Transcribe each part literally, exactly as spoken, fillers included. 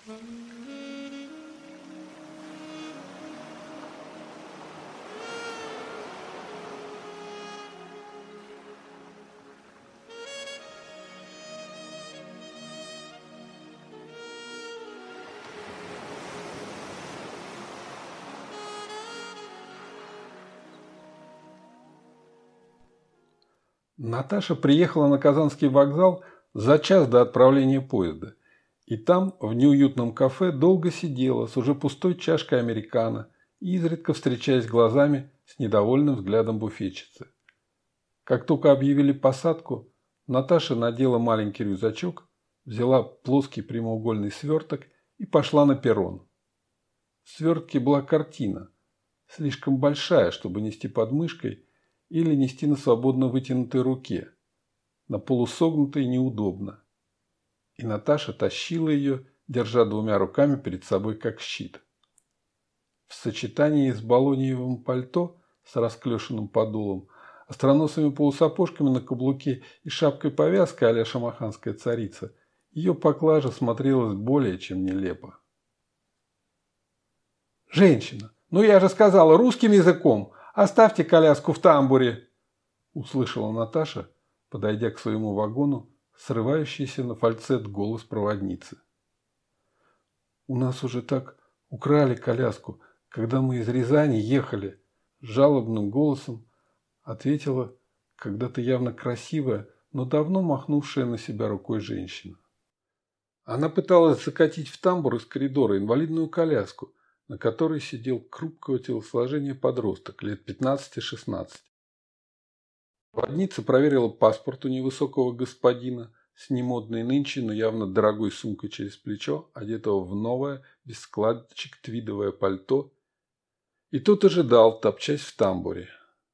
Наташа приехала на Казанский вокзал за час до отправления поезда. И там, в неуютном кафе, долго сидела с уже пустой чашкой американо, изредка встречаясь глазами с недовольным взглядом буфетчицы. Как только объявили посадку, Наташа надела маленький рюкзачок, взяла плоский прямоугольный сверток и пошла на перрон. В свертке была картина, слишком большая, чтобы нести под мышкой, или нести на свободно вытянутой руке. На полусогнутой неудобно. И Наташа тащила ее, держа двумя руками перед собой как щит. В сочетании с баллониевым пальто с расклешенным подолом, остроносыми полусапожками на каблуке и шапкой-повязкой а-ля шамаханская царица, ее поклажа смотрелась более чем нелепо. «Женщина, ну я же сказала русским языком! Оставьте коляску в тамбуре!» Услышала Наташа, подойдя к своему вагону, срывающийся на фальцет голос проводницы. «У нас уже так украли коляску, когда мы из Рязани ехали», жалобным голосом ответила когда-то явно красивая, но давно махнувшая на себя рукой женщина. Она пыталась закатить в тамбур из коридора инвалидную коляску, на которой сидел хрупкого телосложения подросток лет пятнадцати-шестнадцати. Проводница проверила паспорт у невысокого господина с немодной нынче, но явно дорогой сумкой через плечо, одетого в новое, без складочек, твидовое пальто, и тот ожидал, топчась в тамбуре.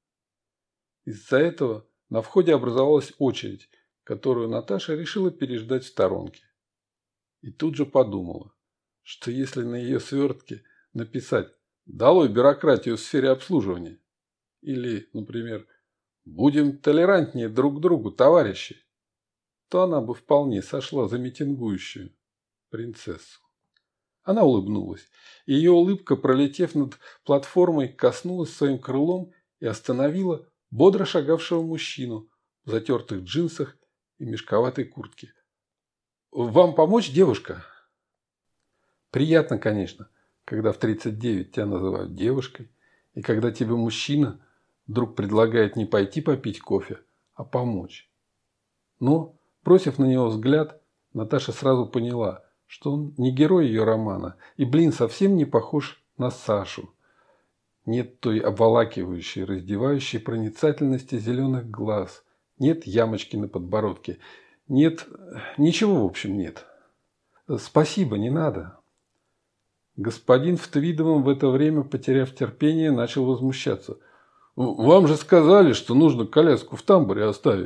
Из-за этого на входе образовалась очередь, которую Наташа решила переждать в сторонке. И тут же подумала, что если на ее свертке написать «Долой бюрократию в сфере обслуживания» или, например, «Будем толерантнее друг к другу, товарищи», то она бы вполне сошла за митингующую принцессу. Она улыбнулась, и ее улыбка, пролетев над платформой, коснулась своим крылом и остановила бодро шагавшего мужчину в затертых джинсах и мешковатой куртке. «Вам помочь, девушка?» Приятно, конечно, когда в тридцать девять тебя называют девушкой, и когда тебе мужчина вдруг предлагает не пойти попить кофе, а помочь. Но, бросив на него взгляд, Наташа сразу поняла, что он не герой ее романа, и, блин, совсем не похож на Сашу. Нет той обволакивающей, раздевающей проницательности зеленых глаз, нет ямочки на подбородке, нет... ничего, в общем, нет. Спасибо, не надо. Господин в твидовом в это время, потеряв терпение, начал возмущаться. «Вам же сказали, что нужно коляску в тамбуре оставить».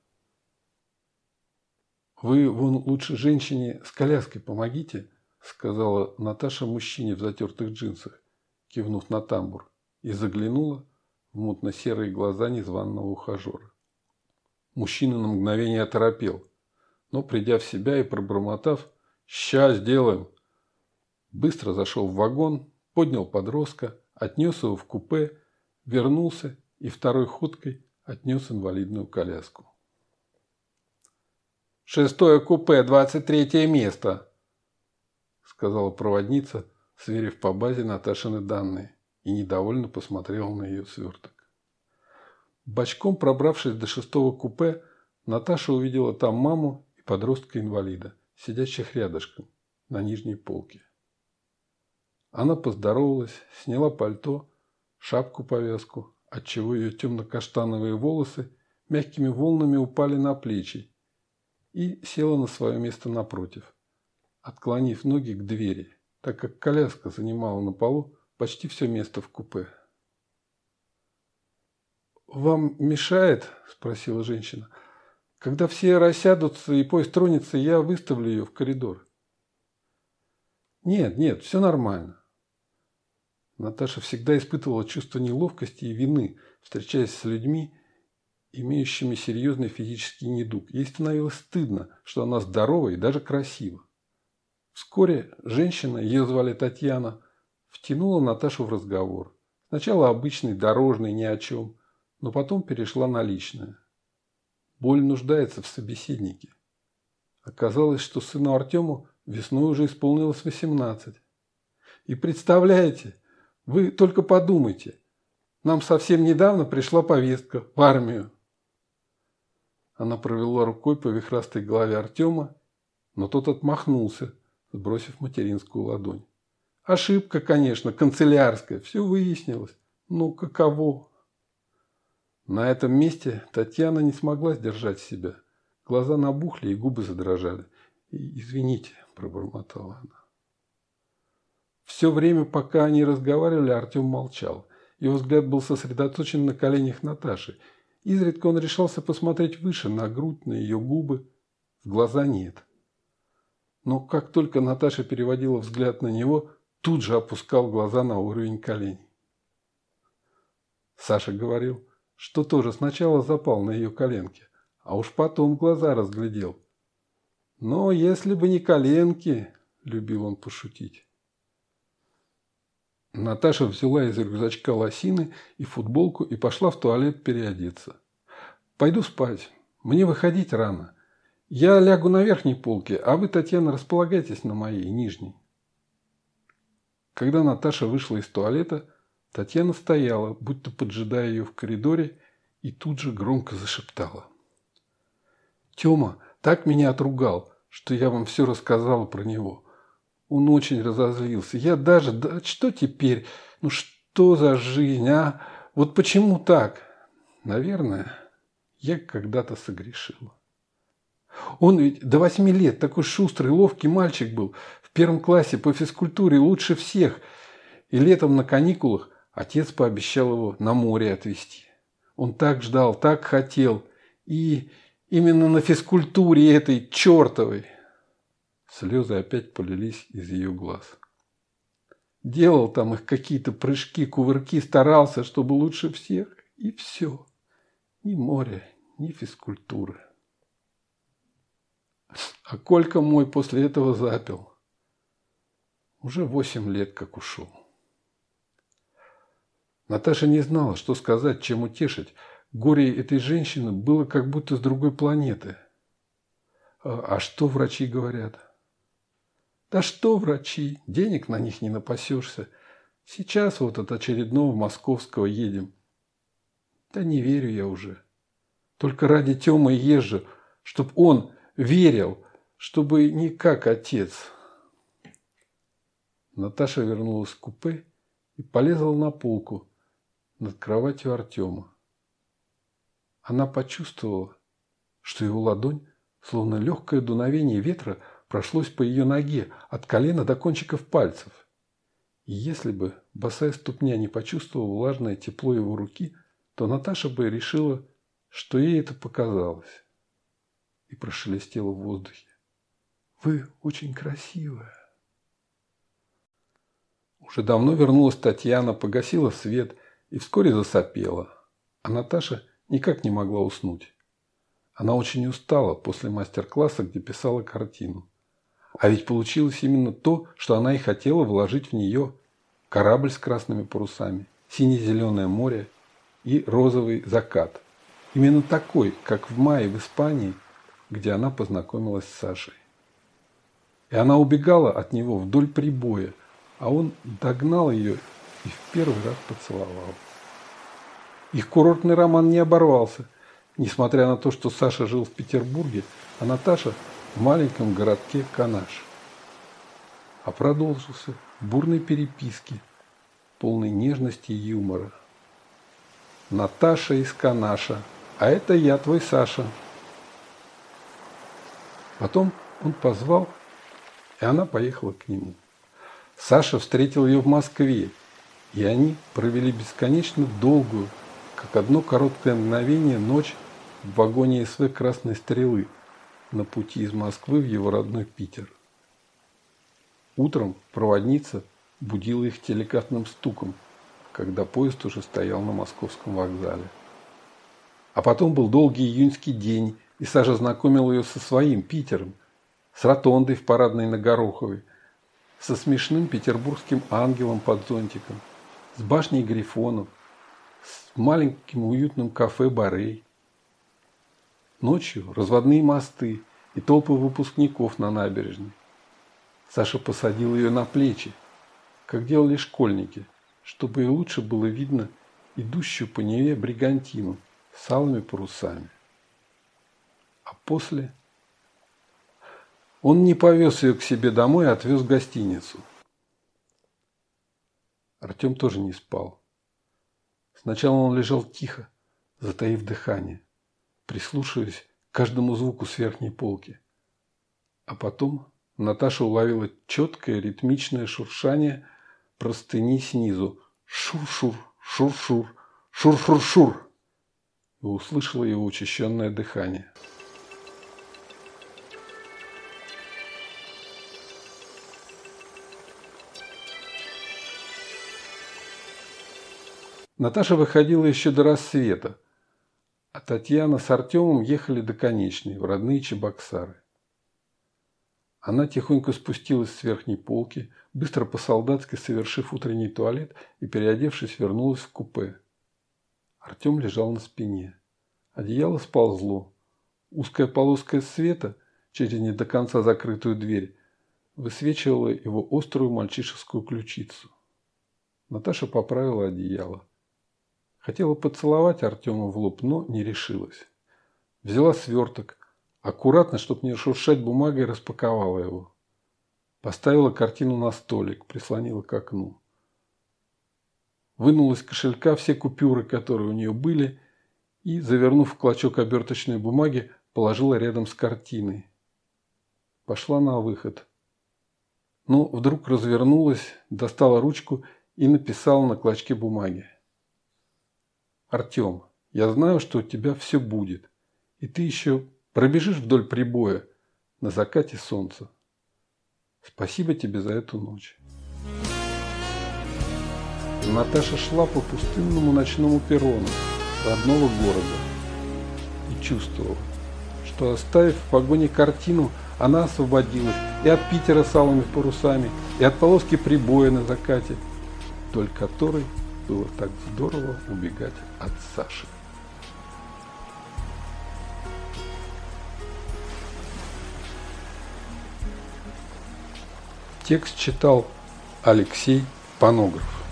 «Вы вон лучше женщине с коляской помогите», сказала Наташа мужчине в затертых джинсах, кивнув на тамбур, и заглянула в мутно-серые глаза незваного ухажера. Мужчина на мгновение оторопел, но, придя в себя и пробормотав «Ща сделаем», быстро зашел в вагон, поднял подростка, отнес его в купе, вернулся и второй ходкой отнес инвалидную коляску. «Шестое купе, двадцать третье место», сказала проводница, сверив по базе Наташины данные, и недовольно посмотрела на ее сверток. Бочком пробравшись до шестого купе, Наташа увидела там маму и подростка-инвалида, сидящих рядышком на нижней полке. Она поздоровалась, сняла пальто, шапку-повязку, отчего ее темно-каштановые волосы мягкими волнами упали на плечи, и села на свое место напротив, отклонив ноги к двери, так как коляска занимала на полу почти все место в купе. «Вам мешает?» – спросила женщина. «Когда все рассядутся и поезд тронется, я выставлю ее в коридор». «Нет, нет, все нормально». Наташа всегда испытывала чувство неловкости и вины, встречаясь с людьми, имеющими серьезный физический недуг. Ей становилось стыдно, что она здорова и даже красива. Вскоре женщина, ее звали Татьяна, втянула Наташу в разговор. Сначала обычный, дорожный, ни о чем, но потом перешла на личное. Боль нуждается в собеседнике. Оказалось, что сыну Артему весной уже исполнилось восемнадцать. И представляете, вы только подумайте, нам совсем недавно пришла повестка в армию. Она провела рукой по вихрастой голове Артема, но тот отмахнулся, сбросив материнскую ладонь. Ошибка, конечно, канцелярская, все выяснилось. Ну, каково? На этом месте Татьяна не смогла сдержать себя. Глаза набухли и губы задрожали. «Извините», – пробормотала она. Все время, пока они разговаривали, Артем молчал. Его взгляд был сосредоточен на коленях Наташи. Изредка он решался посмотреть выше, на грудь, на ее губы. В глаза нет. Но как только Наташа переводила взгляд на него, тут же опускал глаза на уровень коленей. Саша говорил, что тоже сначала запал на ее коленки, а уж потом глаза разглядел. Но если бы не коленки, любил он пошутить. Наташа взяла из рюкзачка лосины и футболку и пошла в туалет переодеться. «Пойду спать. Мне выходить рано. Я лягу на верхней полке, а вы, Татьяна, располагайтесь на моей, нижней». Когда Наташа вышла из туалета, Татьяна стояла, будто поджидая ее в коридоре, и тут же громко зашептала. «Тёма так меня отругал, что я вам все рассказала про него. Он очень разозлился. Я даже... Да что теперь? Ну что за жизнь, а? Вот почему так? Наверное, я когда-то согрешила. Он ведь до восьми лет такой шустрый, ловкий мальчик был. В первом классе по физкультуре лучше всех. И летом на каникулах отец пообещал его на море отвезти. Он так ждал, так хотел. И именно на физкультуре этой чертовой. Слезы опять полились из ее глаз. Делал там их какие-то прыжки, кувырки, старался, чтобы лучше всех. И все. Ни моря, ни физкультуры. А Колька мой после этого запил. Уже восемь лет как ушел. Наташа не знала, что сказать, чем утешить. Горе этой женщины было как будто с другой планеты. А, а что врачи говорят? Да что врачи? Денег на них не напасешься. Сейчас вот от очередного московского едем. Да не верю я уже. Только ради Тёмы езжу, чтоб он верил, чтобы не как отец. Наташа вернулась в купе и полезла на полку над кроватью Артема. Она почувствовала, что его ладонь, словно легкое дуновение ветра, прошлось по ее ноге от колена до кончиков пальцев. И если бы босая ступня не почувствовала влажное тепло его руки, то Наташа бы решила, что ей это показалось. И прошелестела в воздухе. «Вы очень красивая». Уже давно вернулась Татьяна, погасила свет и вскоре засопела. А Наташа никак не могла уснуть. Она очень устала после мастер-класса, где писала картину. А ведь получилось именно то, что она и хотела вложить в нее. Корабль с красными парусами, сине-зеленое море и розовый закат. Именно такой, как в мае в Испании, где она познакомилась с Сашей. И она убегала от него вдоль прибоя, а он догнал ее и в первый раз поцеловал. Их курортный роман не оборвался, несмотря на то, что Саша жил в Петербурге, а Наташа в маленьком городке Канаш. А продолжился в бурной переписке, полной нежности и юмора. Наташа из Канаша, а это я, твой Саша. Потом он позвал, и она поехала к нему. Саша встретил ее в Москве, и они провели бесконечно долгую, как одно короткое мгновение, ночь в вагоне СВ «Красной стрелы» на пути из Москвы в его родной Питер. Утром проводница будила их деликатным стуком, когда поезд уже стоял на московском вокзале. А потом был долгий июньский день, и Саша знакомил ее со своим Питером, с ротондой в Парадной на Гороховой, со смешным петербургским ангелом под зонтиком, с башней Грифонов, с маленьким уютным кафе «Борей». Ночью разводные мосты и толпы выпускников на набережной. Саша посадил ее на плечи, как делали школьники, чтобы и лучше было видно идущую по Неве бригантину с алыми парусами. А после... Он не повез ее к себе домой, а отвез в гостиницу. Артем тоже не спал. Сначала он лежал тихо, затаив дыхание, прислушиваясь к каждому звуку с верхней полки. А потом Наташа уловила четкое ритмичное шуршание простыни снизу. Шур-шур, шур-шур, шур-шур-шур. И услышала его учащенное дыхание. Наташа выходила еще до рассвета, а Татьяна с Артемом ехали до конечной, в родные Чебоксары. Она тихонько спустилась с верхней полки, быстро по-солдатски совершив утренний туалет и, переодевшись, вернулась в купе. Артем лежал на спине. Одеяло сползло. Узкая полоска света через не до конца закрытую дверь высвечивала его острую мальчишескую ключицу. Наташа поправила одеяло. Хотела поцеловать Артема в лоб, но не решилась. Взяла сверток, аккуратно, чтобы не шуршать бумагой, распаковала его. Поставила картину на столик, прислонила к окну. Вынула из кошелька все купюры, которые у нее были, и, завернув в клочок оберточной бумаги, положила рядом с картиной. Пошла на выход. Но вдруг развернулась, достала ручку и написала на клочке бумаги: «Артем, я знаю, что у тебя все будет, и ты еще пробежишь вдоль прибоя на закате солнца. Спасибо тебе за эту ночь». Наташа шла по пустынному ночному перрону родного города и чувствовала, что, оставив в вагоне картину, она освободилась и от Питера с алыми парусами, и от полоски прибоя на закате, вдоль которой было так здорово убегать от Саши. Текст читал Алексей Панограф.